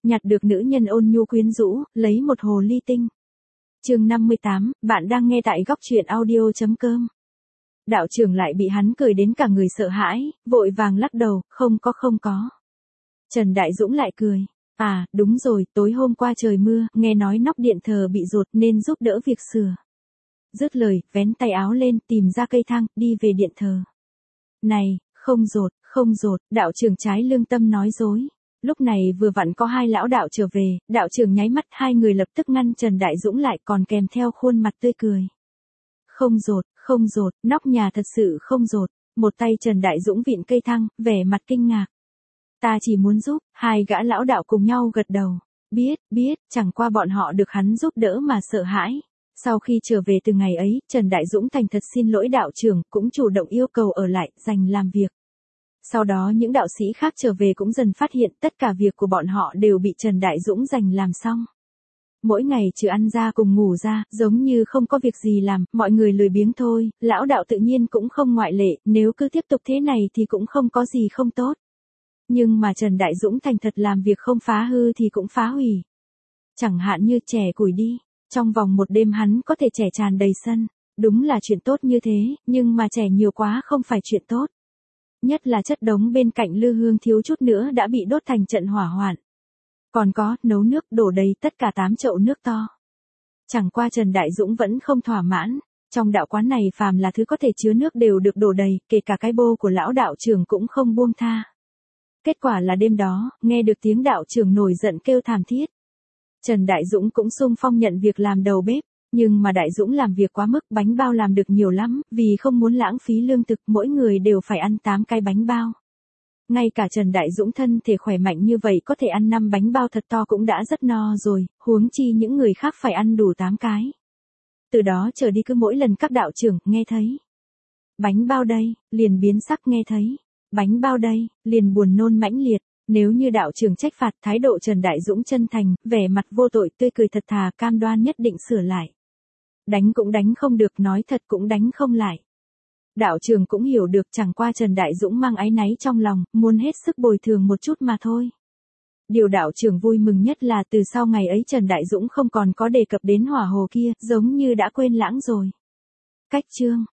nhặt được nữ nhân ôn nhu quyến rũ, lấy một hồ ly tinh. Chương 58, bạn đang nghe tại góc truyện audio.com. Đạo trưởng lại bị hắn cười đến cả người sợ hãi, vội vàng lắc đầu, không có. Trần Đại Dũng lại cười. À, đúng rồi, tối hôm qua trời mưa, nghe nói nóc điện thờ bị rột nên giúp đỡ việc sửa. Dứt lời, vén tay áo lên, tìm ra cây thang, đi về điện thờ. Này, không rột, đạo trưởng trái lương tâm nói dối. Lúc này vừa vặn có hai lão đạo trở về, đạo trưởng nháy mắt, hai người lập tức ngăn Trần Đại Dũng lại, còn kèm theo khuôn mặt tươi cười. Không rột, nóc nhà thật sự không rột. Một tay Trần Đại Dũng vịn cây thang, vẻ mặt kinh ngạc. Ta chỉ muốn giúp, hai gã lão đạo cùng nhau gật đầu. Biết, chẳng qua bọn họ được hắn giúp đỡ mà sợ hãi. Sau khi trở về từ ngày ấy, Trần Đại Dũng thành thật xin lỗi đạo trưởng, cũng chủ động yêu cầu ở lại, dành làm việc. Sau đó những đạo sĩ khác trở về cũng dần phát hiện tất cả việc của bọn họ đều bị Trần Đại Dũng dành làm xong. Mỗi ngày trừ ăn ra cùng ngủ ra, giống như không có việc gì làm, mọi người lười biếng thôi, lão đạo tự nhiên cũng không ngoại lệ, nếu cứ tiếp tục thế này thì cũng không có gì không tốt. Nhưng mà Trần Đại Dũng thành thật làm việc không phá hư thì cũng phá hủy. Chẳng hạn như chẻ củi đi, trong vòng một đêm hắn có thể chẻ tràn đầy sân, đúng là chuyện tốt như thế, nhưng mà chẻ nhiều quá không phải chuyện tốt. Nhất là chất đống bên cạnh lư hương thiếu chút nữa đã bị đốt thành trận hỏa hoạn. Còn có, nấu nước đổ đầy tất cả 8 chậu nước to. Chẳng qua Trần Đại Dũng vẫn không thỏa mãn, trong đạo quán này phàm là thứ có thể chứa nước đều được đổ đầy, kể cả cái bô của lão đạo trưởng cũng không buông tha. Kết quả là đêm đó, nghe được tiếng đạo trưởng nổi giận kêu thảm thiết. Trần Đại Dũng cũng xung phong nhận việc làm đầu bếp, nhưng mà Đại Dũng làm việc quá mức, bánh bao làm được nhiều lắm, vì không muốn lãng phí lương thực, mỗi người đều phải ăn 8 cái bánh bao. Ngay cả Trần Đại Dũng thân thể khỏe mạnh như vậy có thể ăn 5 bánh bao thật to cũng đã rất no rồi, huống chi những người khác phải ăn đủ 8 cái. Từ đó trở đi cứ mỗi lần các đạo trưởng nghe thấy bánh bao đây, liền biến sắc, nghe thấy bánh bao đây, liền buồn nôn mãnh liệt. Nếu như đạo trưởng trách phạt, thái độ Trần Đại Dũng chân thành, vẻ mặt vô tội, tươi cười thật thà, cam đoan nhất định sửa lại. Đánh cũng đánh không được, nói thật cũng đánh không lại. Đạo trưởng cũng hiểu được, chẳng qua Trần Đại Dũng mang áy náy trong lòng, muốn hết sức bồi thường một chút mà thôi. Điều đạo trưởng vui mừng nhất là từ sau ngày ấy Trần Đại Dũng không còn có đề cập đến hỏa hồ kia, giống như đã quên lãng rồi. Cách chương